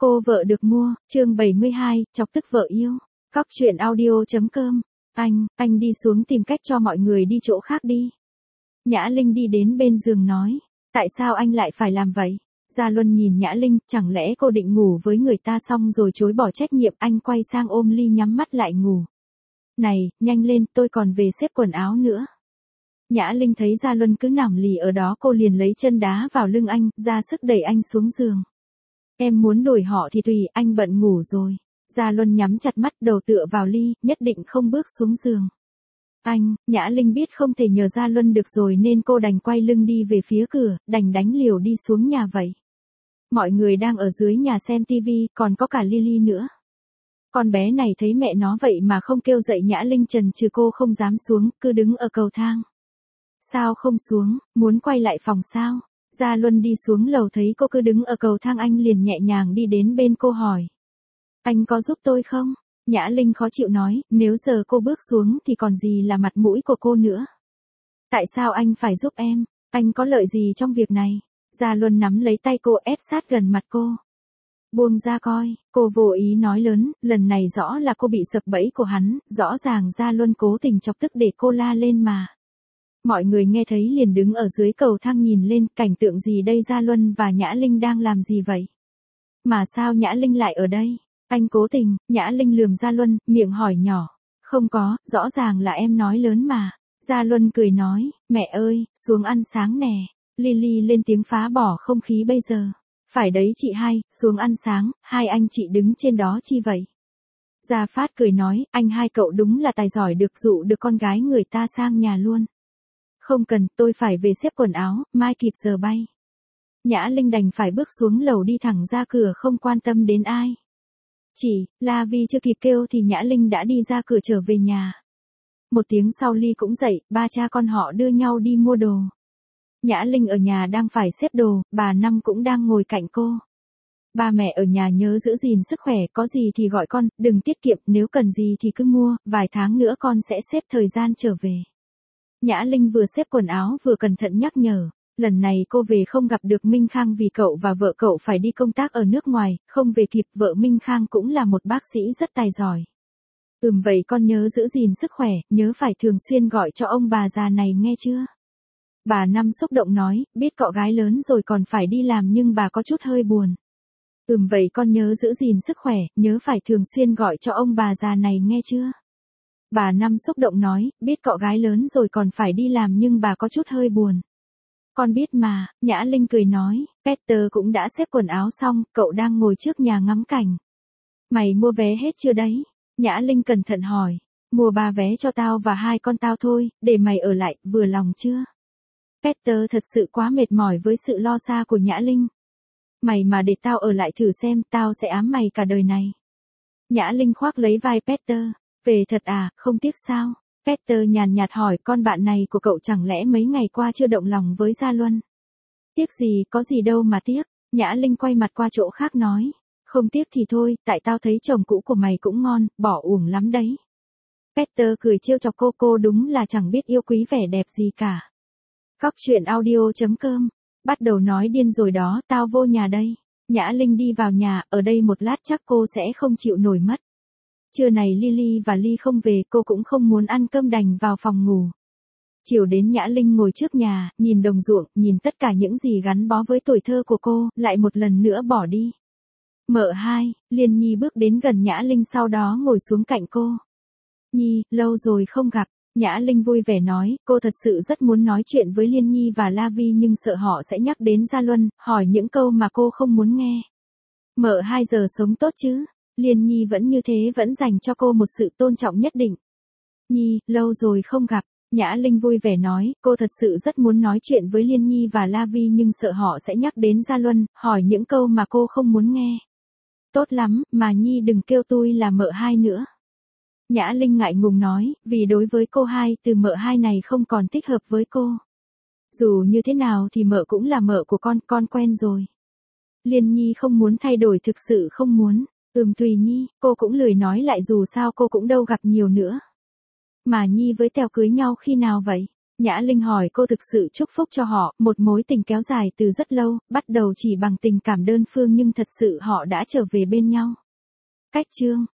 Cô vợ được mua, chương 72, chọc tức vợ yêu. Cóc truyện audio.com. Anh đi xuống tìm cách cho mọi người đi chỗ khác đi. Nhã Linh đi đến bên giường nói. Tại sao anh lại phải làm vậy? Gia Luân nhìn Nhã Linh, chẳng lẽ cô định ngủ với người ta xong rồi chối bỏ trách nhiệm? Anh quay sang ôm Ly nhắm mắt lại ngủ. Này, nhanh lên, tôi còn về xếp quần áo nữa. Nhã Linh thấy Gia Luân cứ nằm lì ở đó, cô liền lấy chân đá vào lưng anh, ra sức đẩy anh xuống giường. Em muốn đuổi họ thì tùy, anh bận ngủ rồi. Gia Luân nhắm chặt mắt, đầu tựa vào Ly, nhất định không bước xuống giường. Nhã Linh biết không thể nhờ Gia Luân được rồi nên cô đành quay lưng đi về phía cửa, đành đánh liều đi xuống nhà vậy. Mọi người đang ở dưới nhà xem tivi, còn có cả Lily nữa. Con bé này thấy mẹ nó vậy mà không kêu dậy Nhã Linh, chần chừ cô không dám xuống, cứ đứng ở cầu thang. Sao không xuống, muốn quay lại phòng sao? Gia Luân đi xuống lầu thấy cô cứ đứng ở cầu thang, anh liền nhẹ nhàng đi đến bên cô hỏi. Anh có giúp tôi không? Nhã Linh khó chịu nói, nếu giờ cô bước xuống thì còn gì là mặt mũi của cô nữa. Tại sao anh phải giúp em? Anh có lợi gì trong việc này? Gia Luân nắm lấy tay cô ép sát gần mặt cô. Buông ra coi, cô vô ý nói lớn, lần này rõ là cô bị sập bẫy của hắn, rõ ràng Gia Luân cố tình chọc tức để cô la lên mà. Mọi người nghe thấy liền đứng ở dưới cầu thang nhìn lên, cảnh tượng gì đây? Gia Luân và Nhã Linh đang làm gì vậy? Mà sao Nhã Linh lại ở đây? Anh cố tình. Nhã Linh lườm Gia Luân, miệng hỏi nhỏ. Không có, rõ ràng là em nói lớn mà. Gia Luân cười nói, mẹ ơi, xuống ăn sáng nè. Lily lên tiếng phá bỏ không khí bây giờ. Phải đấy chị hai, xuống ăn sáng, hai anh chị đứng trên đó chi vậy? Gia Phát cười nói, anh hai cậu đúng là tài giỏi được dụ được con gái người ta sang nhà luôn. Không cần, tôi phải về xếp quần áo, mai kịp giờ bay. Nhã Linh đành phải bước xuống lầu đi thẳng ra cửa, không quan tâm đến ai. La Vi chưa kịp kêu thì Nhã Linh đã đi ra cửa trở về nhà. Một tiếng sau Ly cũng dậy, ba cha con họ đưa nhau đi mua đồ. Nhã Linh ở nhà đang phải xếp đồ, bà Năm cũng đang ngồi cạnh cô. Ba mẹ ở nhà nhớ giữ gìn sức khỏe, có gì thì gọi con, đừng tiết kiệm, nếu cần gì thì cứ mua, vài tháng nữa con sẽ xếp thời gian trở về. Nhã Linh vừa xếp quần áo vừa cẩn thận nhắc nhở. Lần này cô về không gặp được Minh Khang vì cậu và vợ cậu phải đi công tác ở nước ngoài, không về kịp. Vợ Minh Khang cũng là một bác sĩ rất tài giỏi. Vậy con nhớ giữ gìn sức khỏe, nhớ phải thường xuyên gọi cho ông bà già này nghe chưa? Bà Năm xúc động nói, biết cậu gái lớn rồi còn phải đi làm nhưng bà có chút hơi buồn. Vậy con nhớ giữ gìn sức khỏe, nhớ phải thường xuyên gọi cho ông bà già này nghe chưa? Bà Năm xúc động nói, biết cậu gái lớn rồi còn phải đi làm nhưng bà có chút hơi buồn. Con biết mà. Nhã Linh cười nói, Peter cũng đã xếp quần áo xong, cậu đang ngồi trước nhà ngắm cảnh. Mày mua vé hết chưa đấy? Nhã Linh cẩn thận hỏi. Mua 3 vé cho tao và 2 con tao thôi, để mày ở lại, vừa lòng chưa? Peter thật sự quá mệt mỏi với sự lo xa của Nhã Linh. Mày mà để tao ở lại thử xem, tao sẽ ám mày cả đời này. Nhã Linh khoác lấy vai Peter. Về thật à, không tiếc sao? Peter nhàn nhạt hỏi, con bạn này của cậu chẳng lẽ mấy ngày qua chưa động lòng với Gia Luân? Tiếc gì, có gì đâu mà tiếc. Nhã Linh quay mặt qua chỗ khác nói. Không tiếc thì thôi, tại tao thấy chồng cũ của mày cũng ngon, bỏ uổng lắm đấy. Peter cười trêu chọc cô đúng là chẳng biết yêu quý vẻ đẹp gì cả. Cóc truyện audio.com. Bắt đầu nói điên rồi đó, tao vô nhà đây. Nhã Linh đi vào nhà, ở đây một lát chắc cô sẽ không chịu nổi mất. Trưa này Lily và Ly không về, cô cũng không muốn ăn cơm đành vào phòng ngủ. Chiều đến Nhã Linh ngồi trước nhà, nhìn đồng ruộng, nhìn tất cả những gì gắn bó với tuổi thơ của cô, lại một lần nữa bỏ đi. Mợ hai, Liên Nhi bước đến gần Nhã Linh sau đó ngồi xuống cạnh cô. Nhi, lâu rồi không gặp. Nhã Linh vui vẻ nói, cô thật sự rất muốn nói chuyện với Liên Nhi và La Vi nhưng sợ họ sẽ nhắc đến Gia Luân, hỏi những câu mà cô không muốn nghe. Mợ hai giờ sống tốt chứ? Liên Nhi vẫn như thế, vẫn dành cho cô một sự tôn trọng nhất định. Nhi, lâu rồi không gặp. Nhã Linh vui vẻ nói, cô thật sự rất muốn nói chuyện với Liên Nhi và La Vi nhưng sợ họ sẽ nhắc đến Gia Luân, hỏi những câu mà cô không muốn nghe. Tốt lắm, mà Nhi đừng kêu tôi là mợ hai nữa. Nhã Linh ngại ngùng nói, vì đối với cô hai, từ mợ hai này không còn thích hợp với cô. Dù như thế nào thì mợ cũng là mợ của con quen rồi. Liên Nhi không muốn thay đổi, thực sự không muốn. Tùy Nhi, cô cũng lười nói lại dù sao cô cũng đâu gặp nhiều nữa. Mà Nhi với Tèo cưới nhau khi nào vậy? Nhã Linh hỏi cô thực sự chúc phúc cho họ, một mối tình kéo dài từ rất lâu, bắt đầu chỉ bằng tình cảm đơn phương nhưng thật sự họ đã trở về bên nhau. Cách chương